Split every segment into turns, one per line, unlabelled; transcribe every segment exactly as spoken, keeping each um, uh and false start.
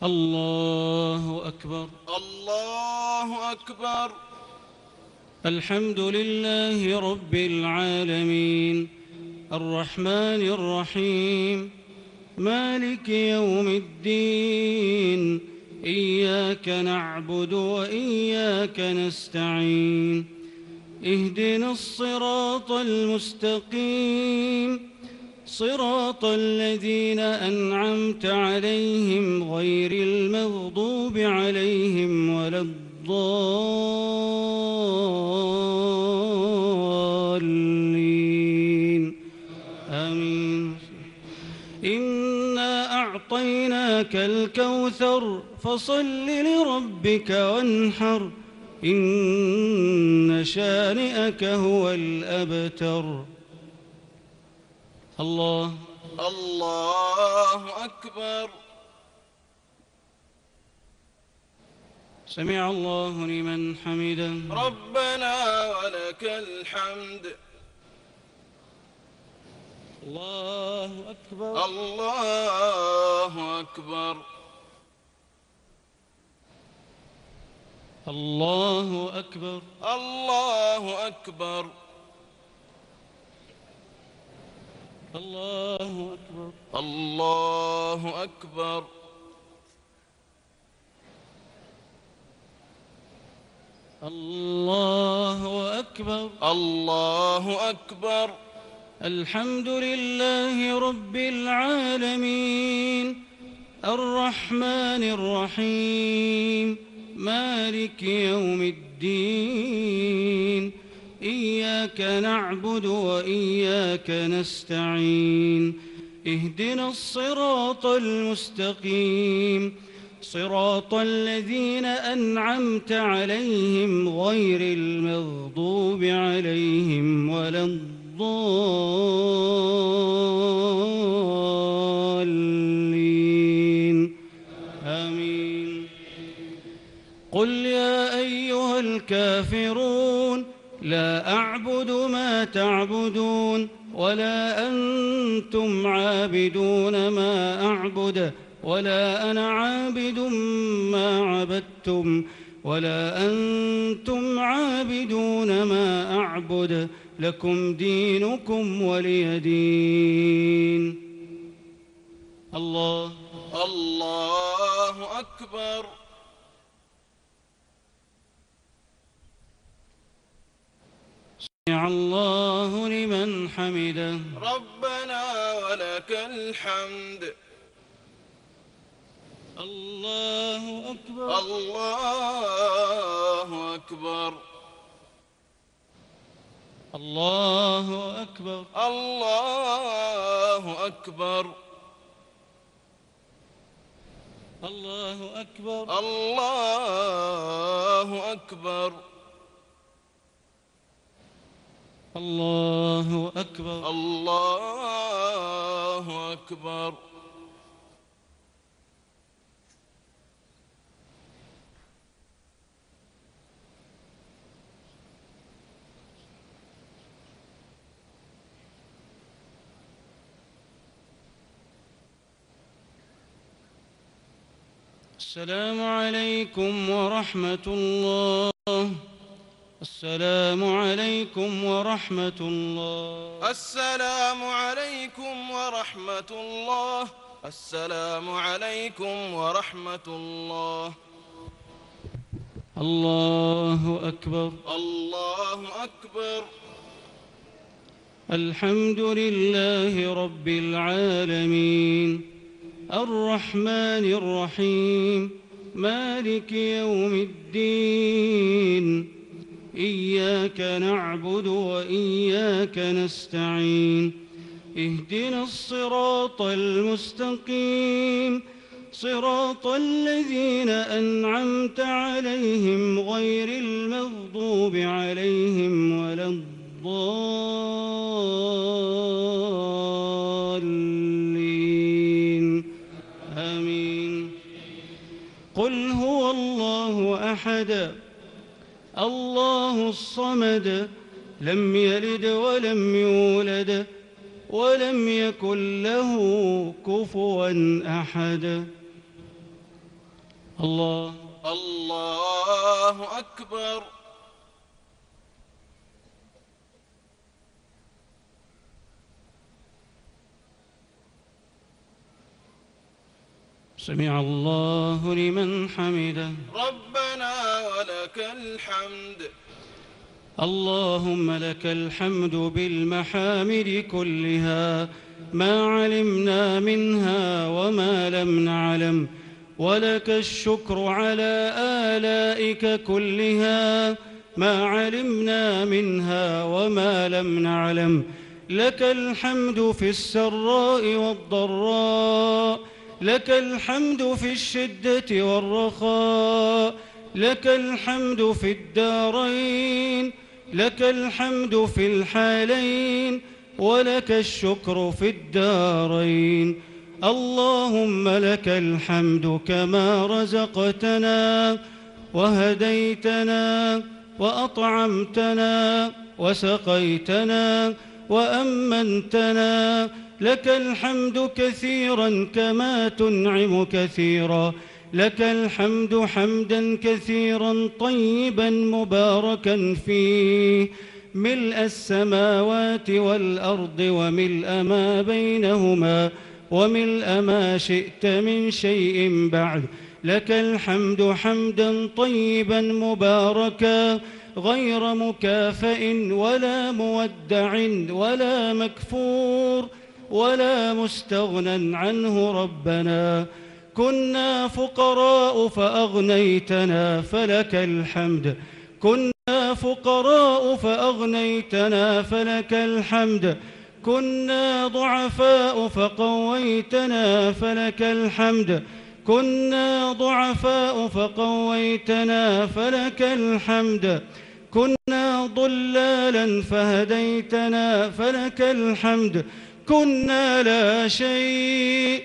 الله أكبر.
الله أكبر.
الحمد لله رب العالمين الرحمن الرحيم مالك يوم الدين إياك نعبد وإياك نستعين اهدنا الصراط المستقيم صراط الذين أنعمت عليهم غير المغضوب عليهم ولا الضالين آمين. إنا أعطيناك الكوثر فصل لربك وانحر إن شانئك هو الأبتر. الله
الله أكبر.
سمع الله لمن حمده.
ربنا ولك الحمد.
الله أكبر.
الله أكبر.
الله أكبر.
الله أكبر.
الله أكبر.
الله أكبر.
الله أكبر.
الله أكبر.
الحمد لله رب العالمين الرحمن الرحيم مالك يوم الدين إياك نعبد وإياك نستعين اهدنا الصراط المستقيم صراط الذين أنعمت عليهم غير المغضوب عليهم ولا الضالين آمين. قل يا أيها الكافرون لا أعبد ما تعبدون ولا أنتم عابدون ما أعبد ولا أنا عابد ما عبدتم ولا أنتم عابدون ما أعبد لكم دينكم ولي دين. الله
الله أكبر.
سمع الله لمن حمده.
ربنا ولك الحمد.
الله أكبر.
الله أكبر.
الله أكبر.
الله أكبر.
الله أكبر.
الله أكبر.
الله أكبر.
الله أكبر.
السلام عليكم ورحمة الله. السلام عليكم ورحمة الله.
السلام عليكم ورحمة الله. السلام عليكم ورحمة الله.
الله أكبر.
الله أكبر.
الحمد لله رب العالمين الرحمن الرحيم مالك يوم الدين إياك نعبد وإياك نستعين اهدنا الصراط المستقيم صراط الذين أنعمت عليهم غير المغضوب عليهم ولا الضالين آمين. قل هو الله أحد الله الصمد لم يلد ولم يولد ولم يكن له كفوا أحد. الله
الله أكبر.
سمع الله لمن حمده.
ربنا ولك الحمد.
اللهم لك الحمد بالمحامد كلها ما علمنا منها وما لم نعلم، ولك الشكر على آلائك كلها ما علمنا منها وما لم نعلم. لك الحمد في السراء والضراء، لك الحمد في الشدة والرخاء، لك الحمد في الدارين، لك الحمد في الحالين، ولك الشكر في الدارين. اللهم لك الحمد كما رزقتنا وهديتنا وأطعمتنا وسقيتنا وأمنتنا. لك الحمد كثيرا كما تنعم كثيرا، لك الحمد حمدا كثيرا طيبا مباركا فيه، ملء السماوات والأرض وملء ما بينهما وملء ما شئت من شيء بعد. لك الحمد حمدا طيبا مباركا غير مكافئ ولا مودع ولا مكفور ولا مستغنى عنه. ربنا كنا فقراء فأغنيتنا فلك الحمد، كنا فقراء فأغنيتنا فلك الحمد، كنا ضعفاء فقويتنا فلك الحمد، كنا ضعفاء فقويتنا فلك الحمد، كنا ضلالا فهديتنا فلك الحمد، كنا لا شيء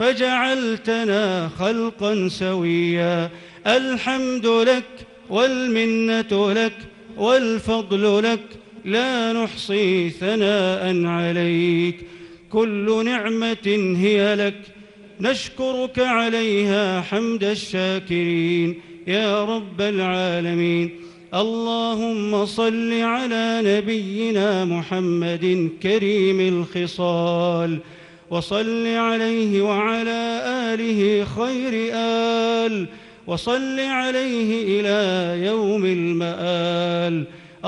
فجعلتنا خلقا سويا. الحمد لك والمنة لك والفضل لك، لا نحصي ثناء عليك. كل نعمة هي لك نشكرك عليها حمد الشاكرين يا رب العالمين. اللهم صل على نبينا محمد كريم الخصال، وصل عليه وعلى آله خير آل، وصل عليه إلى يوم المآل.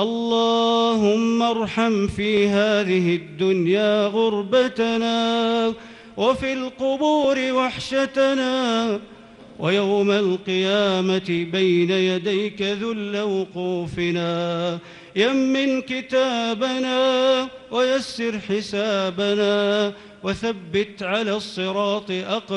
اللهم ارحم في هذه الدنيا غربتنا، وفي القبور وحشتنا، ويوم القيامة بين يديك ذل وقوفنا. يمن كتابنا ويسر حسابنا، وثبت على الصراط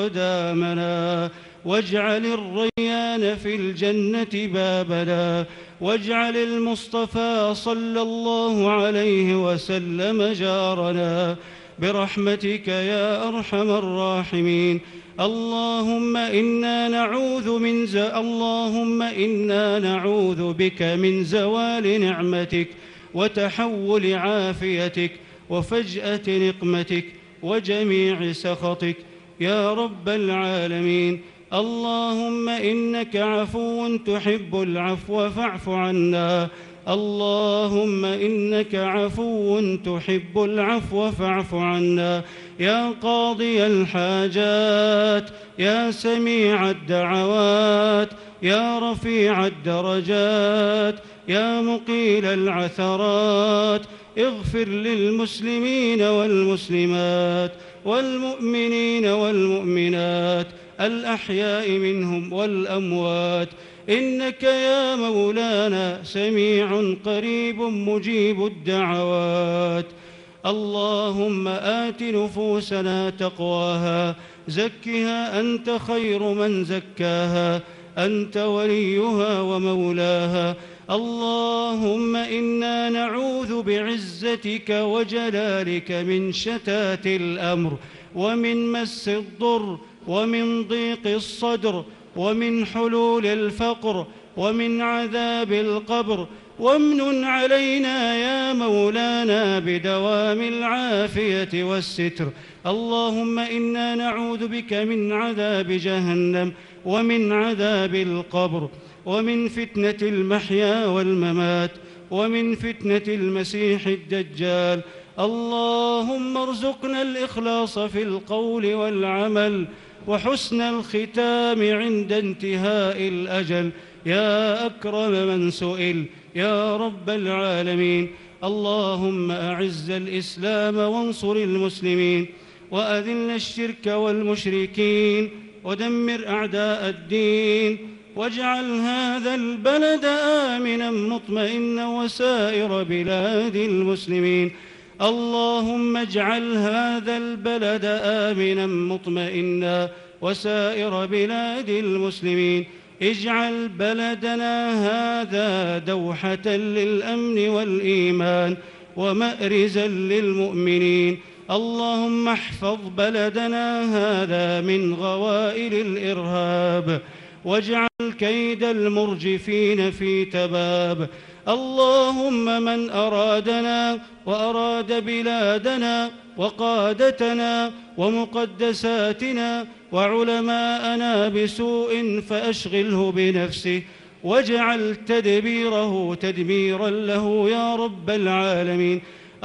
أقدامنا، واجعل الريان في الجنة بابنا، واجعل المصطفى صلى الله عليه وسلم جارنا برحمتك يا أرحم الراحمين. اللهم إنا نعوذ من ز... اللهم إنا نعوذ بك من زوال نعمتك وتحول عافيتك وفجأة نقمتك وجميع سخطك يا رب العالمين. اللهم إنك عفو تحب العفو فاعف عنا. اللهم إنك عفو تحب العفو فاعف عنا. يا قاضي الحاجات، يا سميع الدعوات، يا رفيع الدرجات، يا مقيل العثرات، اغفر للمسلمين والمسلمات والمؤمنين والمؤمنات الأحياء منهم والأموات، إنك يا مولانا سميع قريب مجيب الدعوات. اللهم آت نفوسنا تقواها، زكها أنت خير من زكاها، أنت وليها ومولاها. اللهم إنا نعوذ بعزتك وجلالك من شتات الأمر، ومن مس الضر، ومن ضيق الصدر، ومن حلول الفقر، ومن عذاب القبر. وامنن علينا يا مولانا بدوام العافية والستر. اللهم إنا نعوذ بك من عذاب جهنم ومن عذاب القبر، ومن فتنة المحيا والممات، ومن فتنة المسيح الدجال. اللهم ارزقنا الإخلاص في القول والعمل وحسن الختام عند انتهاء الأجل يا أكرم من سئل يا رب العالمين. اللهم أعز الإسلام وانصر المسلمين، وأذل الشرك والمشركين، ودمر أعداء الدين، واجعل هذا البلد آمنا مطمئنا وسائر بلاد المسلمين. اللهم اجعل هذا البلد آمنا مطمئنا وسائر بلاد المسلمين. اجعل بلدنا هذا دوحة للأمن والإيمان ومأرزا للمؤمنين. اللهم احفظ بلدنا هذا من غوائل الإرهاب، واجعل كيد المرجفين في تباب. اللهم من أرادنا وأراد بلادنا وقادتنا ومقدساتنا وعلماءنا بسوء فأشغله بنفسه، واجعل تدبيره تدميرا له يا رب العالمين.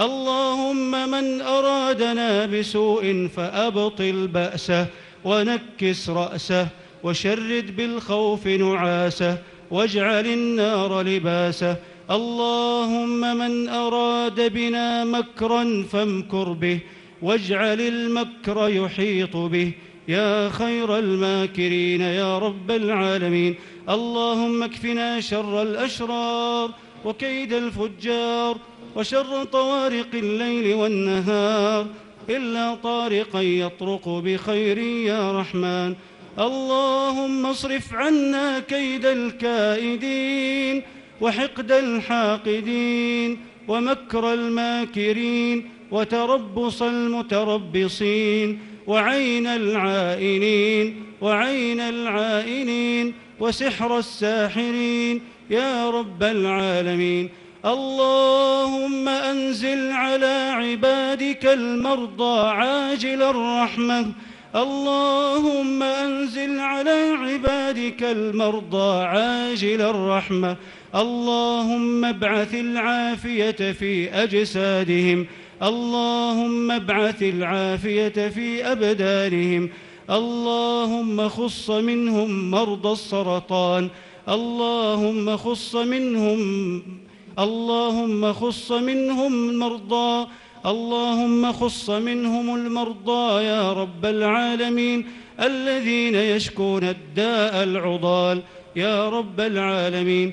اللهم من أرادنا بسوء فأبطل بأسه ونكس رأسه، وشرد بالخوف نعاسه، واجعل النار لباسه. اللهم من أراد بنا مكرا فامكر به، واجعل المكر يحيط به يا خير الماكرين يا رب العالمين. اللهم اكفنا شر الأشرار وكيد الفجار وشر طوارق الليل والنهار، إلا طارقا يطرق بخير يا رحمن. اللهم اصرف عنا كيد الكائدين وحقد الحاقدين ومكر الماكرين وتربص المتربصين وعين العائنين وعين العائنين وسحر الساحرين يا رب العالمين. اللهم أنزل على عبادك المرضى عاجل الرحمة. اللهم أنزل على عبادك المرضى عاجل الرحمة. اللهم ابعث العافية في أجسادهم، اللهم ابعث العافية في أبدانهم. اللهم خص منهم مرضى السرطان، اللهم خص منهم اللهم خص منهم مرضى اللهم خص منهم المرضى يا رب العالمين الذين يشكون الداء العضال يا رب العالمين.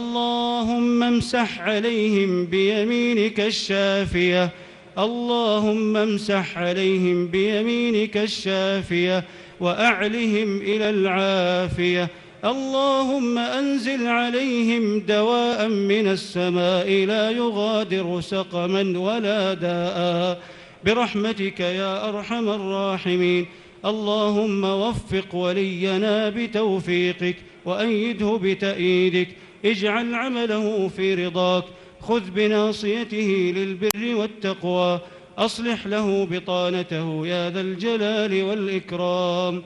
اللهم امسح عليهم بيمينك الشافية، اللهم امسح عليهم بيمينك الشافية وأعلهم إلى العافية. اللهم أنزل عليهم دواء من السماء لا يغادر سقما ولا داء برحمتك يا أرحم الراحمين. اللهم وفق ولينا بتوفيقك وأيده بتأييدك، اجعل عمله في رضاك، خذ بناصيته للبر والتقوى، أصلح له بطانته يا ذا الجلال والإكرام.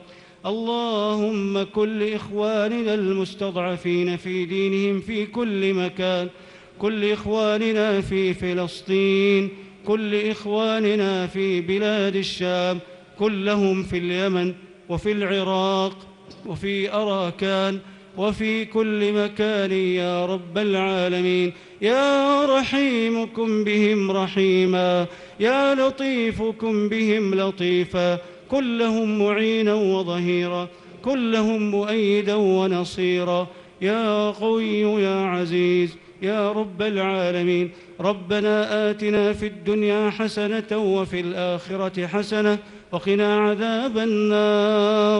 اللهم كن لإخواننا المستضعفين في دينهم في كل مكان، كن لإخواننا في فلسطين، كن لإخواننا في بلاد الشام، كن لهم في اليمن وفي العراق وفي أراكان وفي كل مكان يا رب العالمين. يا رحيمكم بهم رحيما، يا لطيفكم بهم لطيفا، كن لهم معينا وظهيرا، كن لهم مؤيدا ونصيرا، يا قوي يا عزيز يا رب العالمين. ربنا آتنا في الدنيا حسنة وفي الآخرة حسنة وقنا عذاب النار.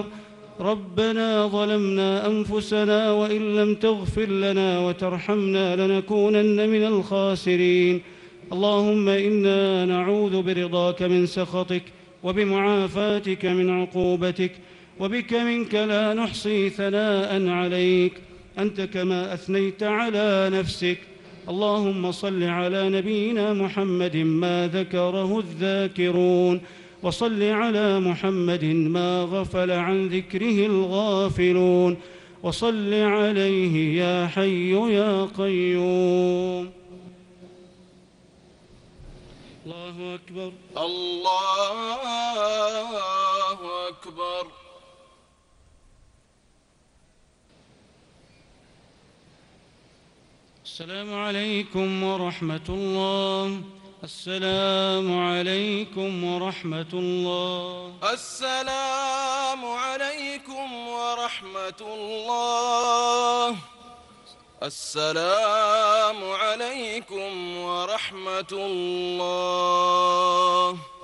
ربنا ظلمنا أنفسنا وإن لم تغفر لنا وترحمنا لنكونن من الخاسرين. اللهم إنا نعوذ برضاك من سخطك وبمعافاتك من عقوبتك، وبك منك لا نحصي ثناء عليك أنت كما أثنيت على نفسك. اللهم صل على نبينا محمد ما ذكره الذاكرون، وصل على محمد ما غفل عن ذكره الغافلون، وصل عليه يا حي يا قيوم. الله أكبر.
الله أكبر.
السلام عليكم ورحمة الله. السلام عليكم ورحمة الله.
السلام عليكم ورحمة الله. السلام عليكم ورحمة الله.